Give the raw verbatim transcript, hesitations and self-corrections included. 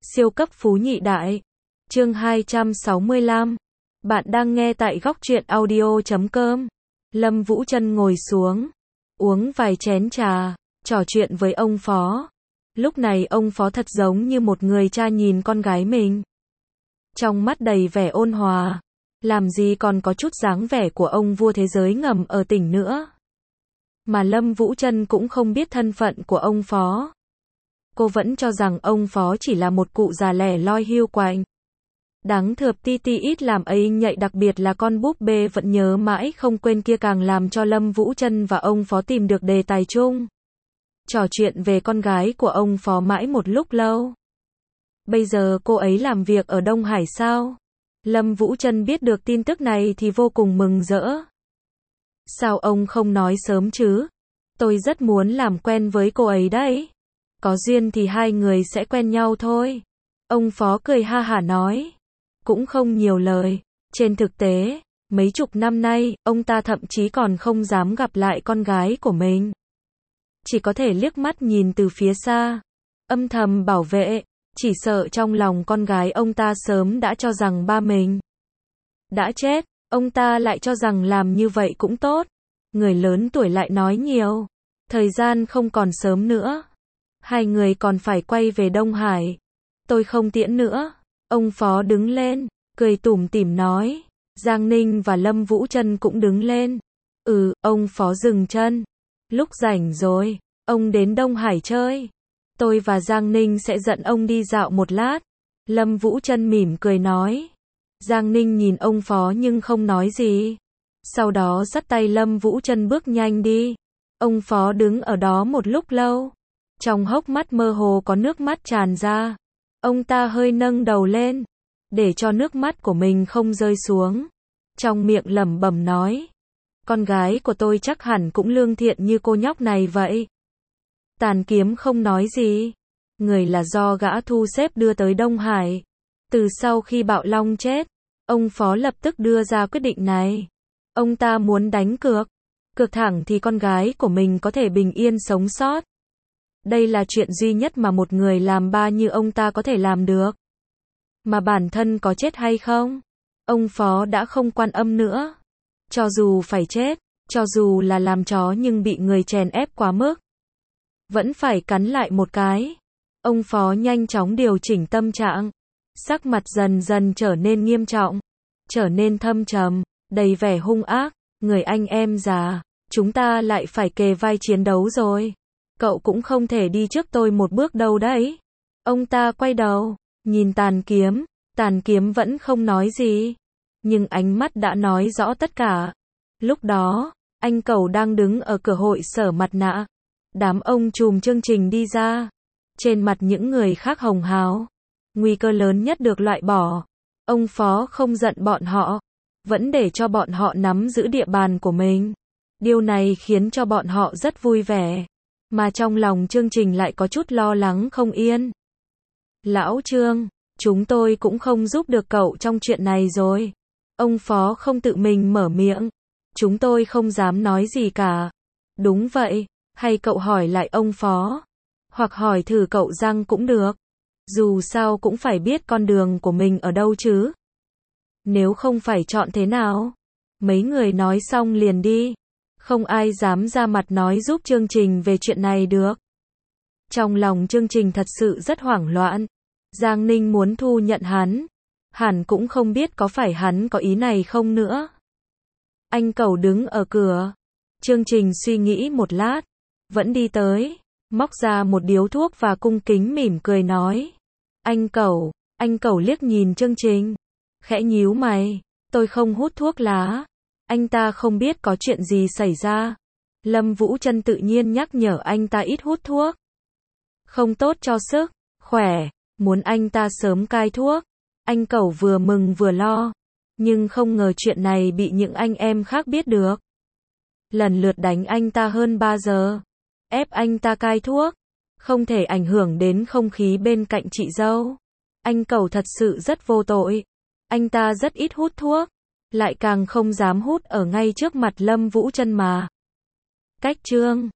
Siêu cấp phú nhị đại. Chương hai trăm sáu mươi lăm. Bạn đang nghe tại góc truyện audio chấm com. Lâm Vũ Trân ngồi xuống, uống vài chén trà, trò chuyện với ông Phó. Lúc này ông Phó thật giống như một người cha nhìn con gái mình. Trong mắt đầy vẻ ôn hòa, làm gì còn có chút dáng vẻ của ông vua thế giới ngầm ở tỉnh nữa. Mà Lâm Vũ Trân cũng không biết thân phận của ông Phó. Cô vẫn cho rằng ông Phó chỉ là một cụ già lẻ loi hiu quạnh. Đáng thượp ti ti ít làm ấy nhạy, đặc biệt là con búp bê vẫn nhớ mãi không quên kia càng làm cho Lâm Vũ Trân và ông Phó tìm được đề tài chung. Trò chuyện về con gái của ông Phó mãi một lúc lâu. Bây giờ cô ấy làm việc ở Đông Hải sao? Lâm Vũ Trân biết được tin tức này thì vô cùng mừng rỡ. Sao ông không nói sớm chứ? Tôi rất muốn làm quen với cô ấy đấy. Có duyên thì hai người sẽ quen nhau thôi. Ông Phó cười ha hả nói. Cũng không nhiều lời. Trên thực tế, mấy chục năm nay, ông ta thậm chí còn không dám gặp lại con gái của mình. Chỉ có thể liếc mắt nhìn từ phía xa, âm thầm bảo vệ, chỉ sợ trong lòng con gái ông ta sớm đã cho rằng ba mình đã chết, ông ta lại cho rằng làm như vậy cũng tốt. Người lớn tuổi lại nói nhiều, thời gian không còn sớm nữa. Hai người còn phải quay về Đông Hải. Tôi không tiễn nữa. Ông Phó đứng lên, cười tủm tỉm nói. Giang Ninh và Lâm Vũ Trân cũng đứng lên. Ừ, ông Phó dừng chân. Lúc rảnh rồi, ông đến Đông Hải chơi. Tôi và Giang Ninh sẽ dẫn ông đi dạo một lát. Lâm Vũ Trân mỉm cười nói. Giang Ninh nhìn ông Phó nhưng không nói gì. Sau đó dắt tay Lâm Vũ Trân bước nhanh đi. Ông Phó đứng ở đó một lúc lâu. Trong hốc mắt mơ hồ có nước mắt tràn ra. Ông ta hơi nâng đầu lên, để cho nước mắt của mình không rơi xuống. Trong miệng lẩm bẩm nói. Con gái của tôi chắc hẳn cũng lương thiện như cô nhóc này vậy. Tàn Kiếm không nói gì. Người là do gã thu xếp đưa tới Đông Hải. Từ sau khi Bạo Long chết, ông Phó lập tức đưa ra quyết định này. Ông ta muốn đánh cược. Cược thẳng thì con gái của mình có thể bình yên sống sót. Đây là chuyện duy nhất mà một người làm ba như ông ta có thể làm được. Mà bản thân có chết hay không, ông Phó đã không quan âm nữa. Cho dù phải chết, cho dù là làm chó nhưng bị người chèn ép quá mức, vẫn phải cắn lại một cái. Ông Phó nhanh chóng điều chỉnh tâm trạng. Sắc mặt dần dần trở nên nghiêm trọng, trở nên thâm trầm, đầy vẻ hung ác. Người anh em già, chúng ta lại phải kề vai chiến đấu rồi. Cậu cũng không thể đi trước tôi một bước đâu đấy. Ông ta quay đầu, nhìn Tàn Kiếm. Tàn Kiếm vẫn không nói gì, nhưng ánh mắt đã nói rõ tất cả. Lúc đó, anh Cẩu đang đứng ở cửa hội sở mặt nạ. Đám ông trùm chương trình đi ra. Trên mặt những người khác hồng hào. Nguy cơ lớn nhất được loại bỏ. Ông Phó không giận bọn họ, vẫn để cho bọn họ nắm giữ địa bàn của mình. Điều này khiến cho bọn họ rất vui vẻ. Mà trong lòng chương trình lại có chút lo lắng không yên. Lão Trương, chúng tôi cũng không giúp được cậu trong chuyện này rồi. Ông Phó không tự mình mở miệng. Chúng tôi không dám nói gì cả. Đúng vậy, hay cậu hỏi lại ông Phó. Hoặc hỏi thử cậu Giang cũng được. Dù sao cũng phải biết con đường của mình ở đâu chứ. Nếu không phải chọn thế nào? Mấy người nói xong liền đi. Không ai dám ra mặt nói giúp chương trình về chuyện này được. Trong lòng chương trình thật sự rất hoảng loạn. Giang Ninh muốn thu nhận hắn. Hẳn cũng không biết có phải hắn có ý này không nữa. Anh Cẩu đứng ở cửa. Chương trình suy nghĩ một lát. Vẫn đi tới. Móc ra một điếu thuốc và cung kính mỉm cười nói. Anh Cẩu. Anh Cẩu liếc nhìn chương trình. Khẽ nhíu mày. Tôi không hút thuốc lá. Anh ta không biết có chuyện gì xảy ra. Lâm Vũ Trân tự nhiên nhắc nhở anh ta ít hút thuốc. Không tốt cho sức khỏe, muốn anh ta sớm cai thuốc. Anh Cẩu vừa mừng vừa lo. Nhưng không ngờ chuyện này bị những anh em khác biết được. Lần lượt đánh anh ta hơn ba giờ. Ép anh ta cai thuốc. Không thể ảnh hưởng đến không khí bên cạnh chị dâu. Anh Cẩu thật sự rất vô tội. Anh ta rất ít hút thuốc. Lại càng không dám hút ở ngay trước mặt Lâm Vũ Trân mà. Cách Trương,